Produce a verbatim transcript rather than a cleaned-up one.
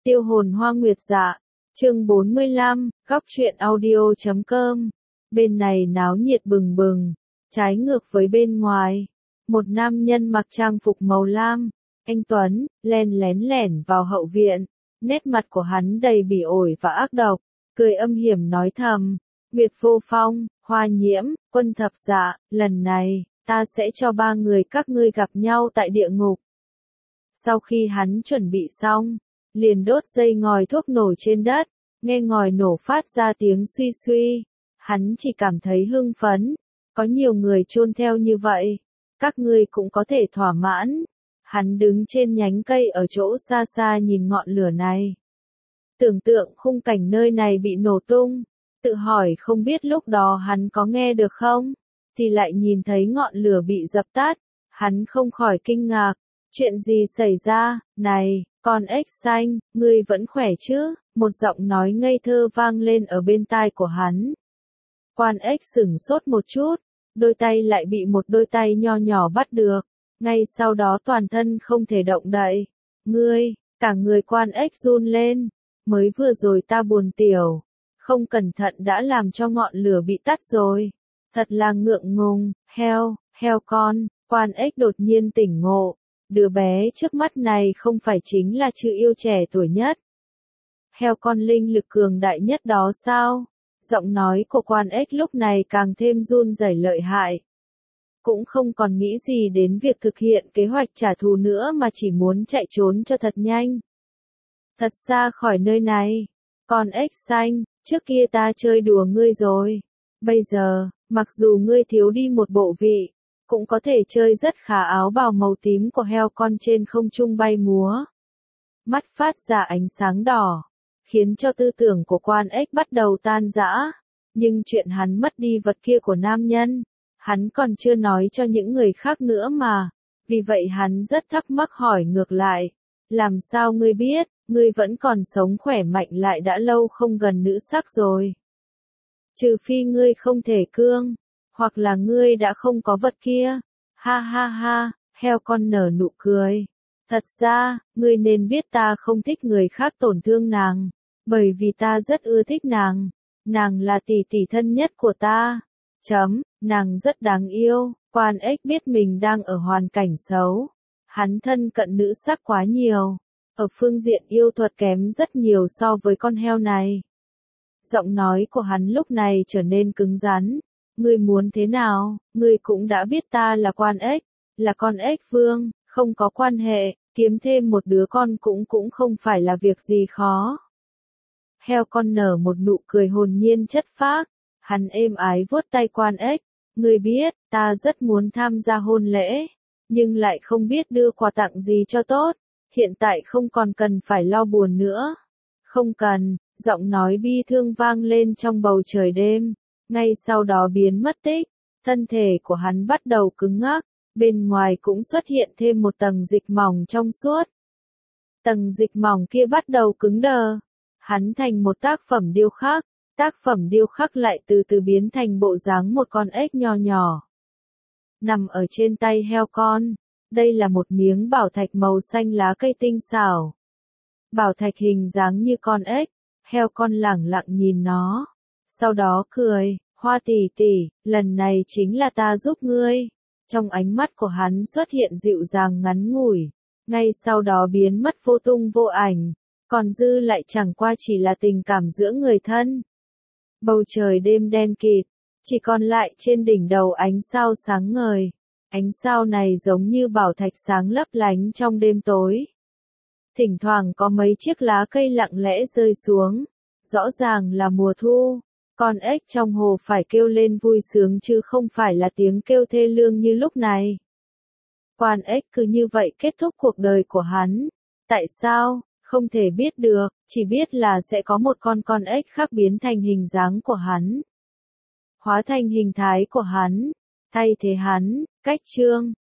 Tiêu hồn hoa nguyệt dạ. Chương bốn mươi lăm, góc truyện audio chấm com. Bên này náo nhiệt bừng bừng, trái ngược với bên ngoài. Một nam nhân mặc trang phục màu lam, anh tuấn, len lén lẻn vào hậu viện. Nét mặt của hắn đầy bỉ ổi và ác độc, cười âm hiểm nói thầm. Nguyệt Vô Phong, Hoa Nhiễm, Quân Thập Dạ, lần này, ta sẽ cho ba người các ngươi gặp nhau tại địa ngục. Sau khi hắn chuẩn bị xong, liền đốt dây ngòi thuốc nổ trên đất, nghe ngòi nổ phát ra tiếng suy suy. Hắn chỉ cảm thấy hưng phấn, có nhiều người chôn theo như vậy, các ngươi cũng có thể thỏa mãn. Hắn đứng trên nhánh cây ở chỗ xa xa nhìn ngọn lửa này. Tưởng tượng khung cảnh nơi này bị nổ tung, tự hỏi không biết lúc đó hắn có nghe được không, thì lại nhìn thấy ngọn lửa bị dập tắt, hắn không khỏi kinh ngạc. Chuyện gì xảy ra, này, con ếch xanh, ngươi vẫn khỏe chứ? Một giọng nói ngây thơ vang lên ở bên tai của hắn. Quan ếch sửng sốt một chút, đôi tay lại bị một đôi tay nho nhỏ bắt được, ngay sau đó toàn thân không thể động đậy. Ngươi, cả người quan ếch run lên, mới vừa rồi ta buồn tiểu, không cẩn thận đã làm cho ngọn lửa bị tắt rồi. Thật là ngượng ngùng, heo, heo con, quan ếch đột nhiên tỉnh ngộ. Đứa bé trước mắt này không phải chính là chữ yêu trẻ tuổi nhất. Heo con linh lực cường đại nhất đó sao? Giọng nói của quan ếch lúc này càng thêm run rẩy lợi hại. Cũng không còn nghĩ gì đến việc thực hiện kế hoạch trả thù nữa mà chỉ muốn chạy trốn cho thật nhanh. Thật xa khỏi nơi này. Con ếch xanh, trước kia ta chơi đùa ngươi rồi. Bây giờ, mặc dù ngươi thiếu đi một bộ vị, cũng có thể chơi rất khá. Áo bào màu tím của heo con trên không trung bay múa. Mắt phát ra ánh sáng đỏ, khiến cho tư tưởng của quan ếch bắt đầu tan rã. Nhưng chuyện hắn mất đi vật kia của nam nhân, hắn còn chưa nói cho những người khác nữa mà. Vì vậy hắn rất thắc mắc hỏi ngược lại. Làm sao ngươi biết, ngươi vẫn còn sống khỏe mạnh lại đã lâu không gần nữ sắc rồi? Trừ phi ngươi không thể cương, hoặc là ngươi đã không có vật kia. Ha ha ha, heo con nở nụ cười. Thật ra, ngươi nên biết ta không thích người khác tổn thương nàng, bởi vì ta rất ưa thích nàng. Nàng là tỷ tỷ thân nhất của ta. Chấm, nàng rất đáng yêu. Quan ếch biết mình đang ở hoàn cảnh xấu. Hắn thân cận nữ sắc quá nhiều. Ở phương diện yêu thuật kém rất nhiều so với con heo này. Giọng nói của hắn lúc này trở nên cứng rắn. Ngươi muốn thế nào, ngươi cũng đã biết ta là quan ếch, là con ếch vương, không có quan hệ, kiếm thêm một đứa con cũng cũng không phải là việc gì khó. Heo con nở một nụ cười hồn nhiên chất phác, hắn êm ái vuốt tay quan ếch. Ngươi biết, ta rất muốn tham gia hôn lễ, nhưng lại không biết đưa quà tặng gì cho tốt, hiện tại không còn cần phải lo buồn nữa. Không cần, giọng nói bi thương vang lên trong bầu trời đêm. Ngay sau đó biến mất tích, thân thể của hắn bắt đầu cứng ngắc, bên ngoài cũng xuất hiện thêm một tầng dịch mỏng trong suốt. Tầng dịch mỏng kia bắt đầu cứng đờ, hắn thành một tác phẩm điêu khắc, tác phẩm điêu khắc lại từ từ biến thành bộ dáng một con ếch nho nhỏ. Nằm ở trên tay heo con, đây là một miếng bảo thạch màu xanh lá cây tinh xảo. Bảo thạch hình dáng như con ếch, heo con lẳng lặng nhìn nó. Sau đó cười, Hoa tỷ tỷ, lần này chính là ta giúp ngươi. Trong ánh mắt của hắn xuất hiện dịu dàng ngắn ngủi, ngay sau đó biến mất vô tung vô ảnh, còn dư lại chẳng qua chỉ là tình cảm giữa người thân. Bầu trời đêm đen kịt, chỉ còn lại trên đỉnh đầu ánh sao sáng ngời. Ánh sao này giống như bảo thạch sáng lấp lánh trong đêm tối. Thỉnh thoảng có mấy chiếc lá cây lặng lẽ rơi xuống, rõ ràng là mùa thu. Con ếch trong hồ phải kêu lên vui sướng chứ không phải là tiếng kêu thê lương như lúc này. Quan ếch cứ như vậy kết thúc cuộc đời của hắn. Tại sao? Không thể biết được, chỉ biết là sẽ có một con con ếch khác biến thành hình dáng của hắn. Hóa thành hình thái của hắn, thay thế hắn, cách chương.